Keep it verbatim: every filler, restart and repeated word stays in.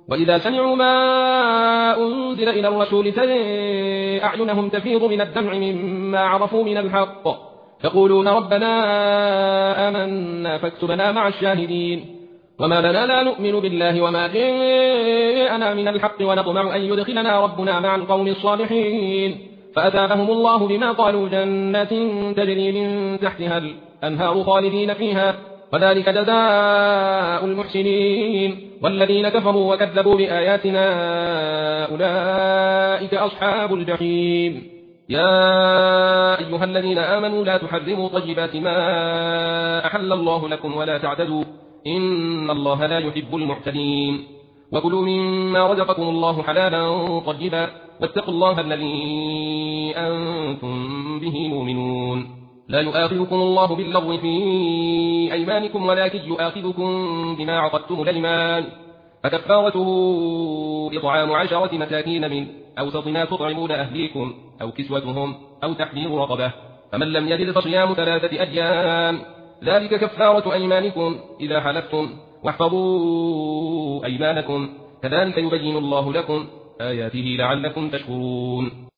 وإذا سمعوا ما أنزل إلى الرسول ترى أعينهم تفيض من الدمع مما عرفوا من الحق يقولون ربنا آمنا فاكتبنا مع الشاهدين وما لنا لا نؤمن بالله وما جاءنا من الحق ونطمع أن يدخلنا ربنا مع القوم الصالحين فأثابهم الله بما قالوا جنات تجري من تحتها الأنهار خالدين فيها وذلك جزاء المحسنين والذين كفروا وكذبوا بآياتنا أولئك أصحاب الجحيم يا أيها الذين آمنوا لا تحرموا طيبات ما أحل الله لكم ولا تعتدوا إن الله لا يحب المعتدين وكلوا مما رزقكم الله حلالا طيبا واتقوا الله الذي أنتم به مؤمنون لا يؤاخذكم الله باللغو في أيمانكم ولكن يؤاخذكم بما عقدتم الأيمان فكفارته إطعام عشرة مساكين من أوسط ما تطعمون أهليكم أو كسوتهم أو تحرير رقبة فمن لم يجد فصيام ثلاثة أيام ذلك كفارة أيمانكم إذا حلفتم واحفظوا أيمانكم كذلك يبين الله لكم آياته لعلكم تشكرون